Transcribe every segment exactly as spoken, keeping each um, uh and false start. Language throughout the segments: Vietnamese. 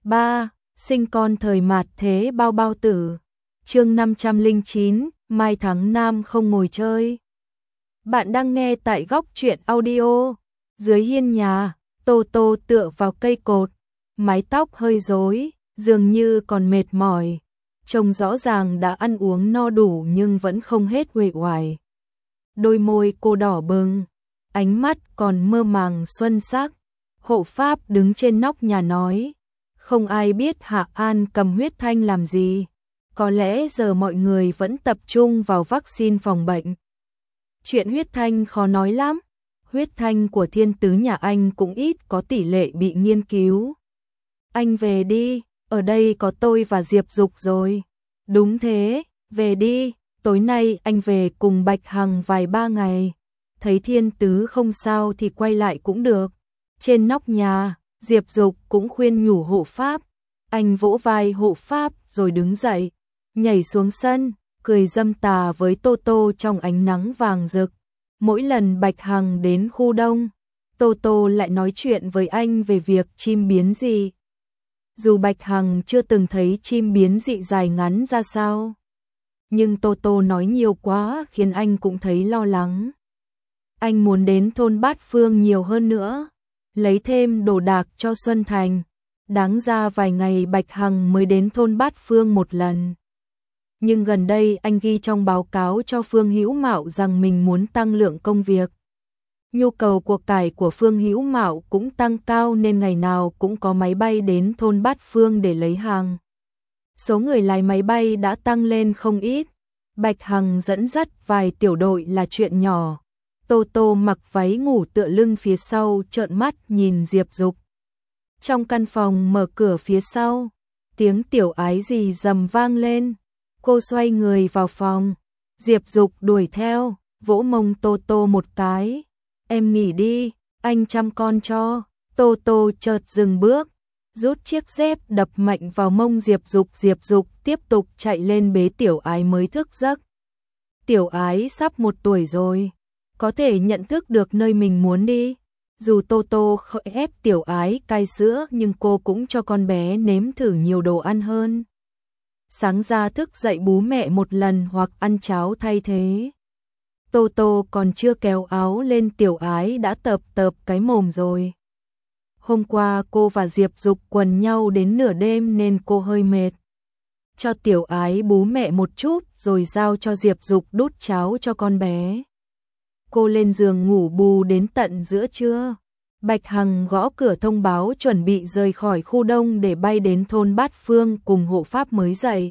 ba. Sinh con thời mạt thế bao bao tử. Chương năm trăm lẻ chín, Mai tháng Nam không ngồi chơi. Bạn đang nghe tại Góc Truyện Audio. Dưới hiên nhà, Tô Tô tựa vào cây cột, mái tóc hơi rối, dường như còn mệt mỏi. Trông rõ ràng đã ăn uống no đủ nhưng vẫn không hết uể oải. Đôi môi cô đỏ bừng, ánh mắt còn mơ màng xuân sắc. Hộ pháp đứng trên nóc nhà nói, không ai biết Hạ An cầm huyết thanh làm gì. Có lẽ giờ mọi người vẫn tập trung vào vaccine phòng bệnh. Chuyện huyết thanh khó nói lắm. Huyết thanh của thiên tứ nhà anh cũng ít có tỷ lệ bị nghiên cứu. Anh về đi, ở đây có tôi và Diệp Dục rồi. Đúng thế, về đi, tối nay anh về cùng Bạch Hằng vài ba ngày. Thấy thiên tứ không sao thì quay lại cũng được. Trên nóc nhà, Diệp Dục cũng khuyên nhủ hộ pháp. Anh vỗ vai hộ pháp rồi đứng dậy, nhảy xuống sân, cười dâm tà với Tô Tô trong ánh nắng vàng rực. Mỗi lần Bạch Hằng đến khu đông, Tô Tô lại nói chuyện với anh về việc chim biến dị. Dù Bạch Hằng chưa từng thấy chim biến dị dài ngắn ra sao, nhưng Tô Tô nói nhiều quá khiến anh cũng thấy lo lắng. Anh muốn đến thôn Bát Phương nhiều hơn nữa, lấy thêm đồ đạc cho Xuân Thành. Đáng ra vài ngày Bạch Hằng mới đến thôn Bát Phương một lần. Nhưng gần đây anh ghi trong báo cáo cho Phương Hữu Mạo rằng mình muốn tăng lượng công việc. Nhu cầu của cải của Phương Hữu Mạo cũng tăng cao nên ngày nào cũng có máy bay đến thôn Bát Phương để lấy hàng. Số người lái máy bay đã tăng lên không ít. Bạch Hằng dẫn dắt vài tiểu đội là chuyện nhỏ. Tô Tô mặc váy ngủ tựa lưng phía sau trợn mắt nhìn Diệp Dục. Trong căn phòng mở cửa phía sau, tiếng tiểu ái gì rầm vang lên. Cô xoay người vào phòng, Diệp Dục đuổi theo, vỗ mông Tô Tô một cái. Em nghỉ đi, anh chăm con cho. Tô Tô chợt dừng bước, rút chiếc dép đập mạnh vào mông Diệp Dục. Diệp Dục tiếp tục chạy lên bế tiểu ái mới thức giấc. Tiểu ái sắp một tuổi rồi, có thể nhận thức được nơi mình muốn đi. Dù Tô Tô không ép tiểu ái cai sữa nhưng cô cũng cho con bé nếm thử nhiều đồ ăn hơn. Sáng ra thức dậy bú mẹ một lần hoặc ăn cháo thay thế. Tô Tô còn chưa kéo áo lên tiểu ái đã tợp tợp cái mồm rồi. Hôm qua cô và Diệp Dục quần nhau đến nửa đêm nên cô hơi mệt. Cho tiểu ái bú mẹ một chút rồi giao cho Diệp Dục đút cháo cho con bé. Cô lên giường ngủ bù đến tận giữa trưa. Bạch Hằng gõ cửa thông báo chuẩn bị rời khỏi khu đông để bay đến thôn Bát Phương cùng hộ pháp mới dậy.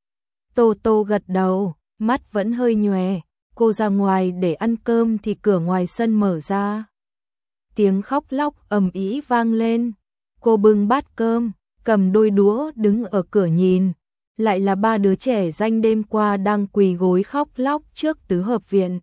Tô Tô gật đầu, mắt vẫn hơi nhòe. Cô ra ngoài để ăn cơm thì cửa ngoài sân mở ra. Tiếng khóc lóc ầm ĩ vang lên. Cô bưng bát cơm, cầm đôi đũa đứng ở cửa nhìn. Lại là ba đứa trẻ ranh đêm qua đang quỳ gối khóc lóc trước tứ hợp viện.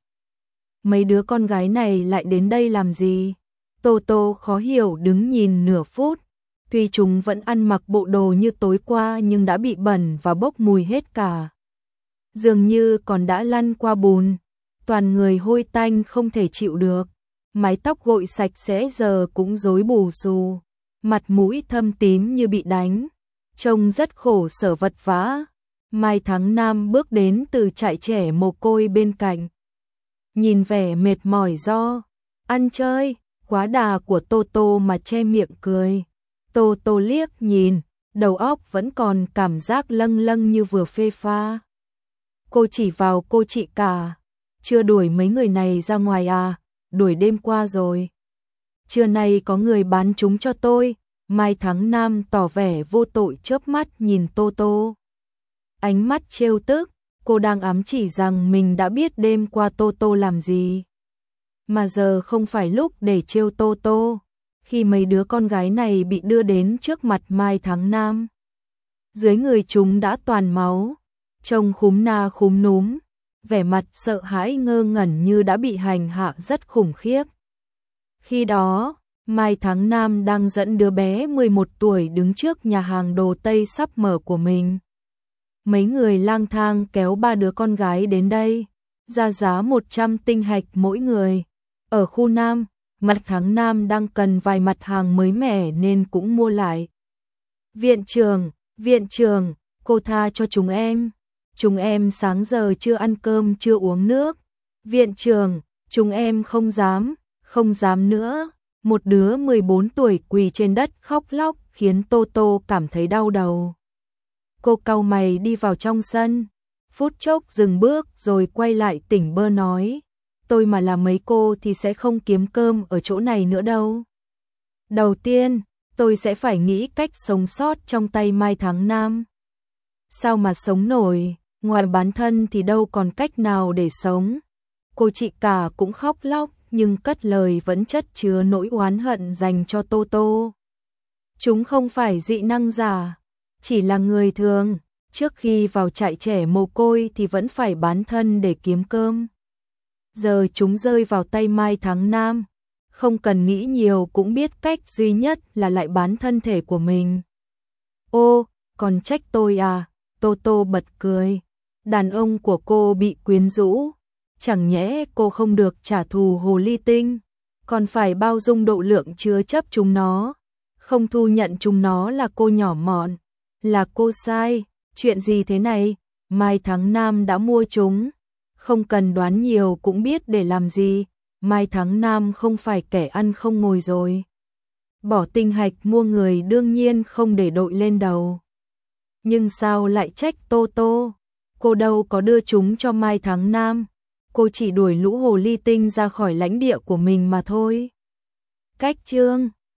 Mấy đứa con gái này lại đến đây làm gì? Tô Tô khó hiểu đứng nhìn nửa phút. Tuy chúng vẫn ăn mặc bộ đồ như tối qua nhưng đã bị bẩn và bốc mùi hết cả. Dường như còn đã lăn qua bùn. Toàn người hôi tanh không thể chịu được. Mái tóc gội sạch sẽ giờ cũng rối bù xù. Mặt mũi thâm tím như bị đánh. Trông rất khổ sở vật vã. Mai tháng Nam bước đến từ trại trẻ mồ côi bên cạnh. Nhìn vẻ mệt mỏi do ăn chơi quá đà của Tô Tô mà che miệng cười. Tô Tô liếc nhìn, đầu óc vẫn còn cảm giác lâng lâng như vừa phê pha. Cô chỉ vào cô chị cả. Chưa đuổi mấy người này ra ngoài à? Đuổi đêm qua rồi. Trưa nay có người bán chúng cho tôi. Mai tháng Nam tỏ vẻ vô tội chớp mắt nhìn Tô Tô. Ánh mắt trêu tức, cô đang ám chỉ rằng mình đã biết đêm qua Tô Tô làm gì. Mà giờ không phải lúc để trêu Tô Tô. Khi mấy đứa con gái này bị đưa đến trước mặt Mai tháng Nam, dưới người chúng đã toàn máu, trông khúm na khúm núm, vẻ mặt sợ hãi ngơ ngẩn như đã bị hành hạ rất khủng khiếp. Khi đó, Mai tháng Nam đang dẫn đứa bé mười một tuổi đứng trước nhà hàng đồ Tây sắp mở của mình. Mấy người lang thang kéo ba đứa con gái đến đây, ra giá một trăm tinh hạch mỗi người. Ở khu Nam, mặt tháng Nam đang cần vài mặt hàng mới mẻ nên cũng mua lại. Viện trưởng, viện trưởng, cô tha cho chúng em. Chúng em sáng giờ chưa ăn cơm chưa uống nước. Viện trưởng, chúng em không dám, không dám nữa. Một đứa mười bốn tuổi quỳ trên đất khóc lóc khiến Tô Tô cảm thấy đau đầu. Cô cau mày đi vào trong sân, phút chốc dừng bước rồi quay lại tỉnh bơ nói, tôi mà là mấy cô thì sẽ không kiếm cơm ở chỗ này nữa đâu. Đầu tiên, tôi sẽ phải nghĩ cách sống sót trong tay Mai Thắng Nam. Sao mà sống nổi, ngoài bán thân thì đâu còn cách nào để sống. Cô chị cả cũng khóc lóc nhưng cất lời vẫn chất chứa nỗi oán hận dành cho Tô Tô. Chúng không phải dị năng giả, chỉ là người thường, trước khi vào trại trẻ mồ côi thì vẫn phải bán thân để kiếm cơm. Giờ chúng rơi vào tay Mai Thắng Nam, không cần nghĩ nhiều cũng biết cách duy nhất là lại bán thân thể của mình. Ô, còn trách tôi à? Tô Tô bật cười. Đàn ông của cô bị quyến rũ, chẳng nhẽ cô không được trả thù hồ ly tinh, còn phải bao dung độ lượng chứa chấp chúng nó, không thu nhận chúng nó là cô nhỏ mọn, là cô sai. Chuyện gì thế này? Mai Thắng Nam đã mua chúng, không cần đoán nhiều cũng biết để làm gì. Mai Thắng Nam không phải kẻ ăn không ngồi rồi. Bỏ tinh hạch mua người đương nhiên không để đội lên đầu. Nhưng sao lại trách Tô Tô? Cô đâu có đưa chúng cho Mai Thắng Nam. Cô chỉ đuổi lũ hồ ly tinh ra khỏi lãnh địa của mình mà thôi. Cách chương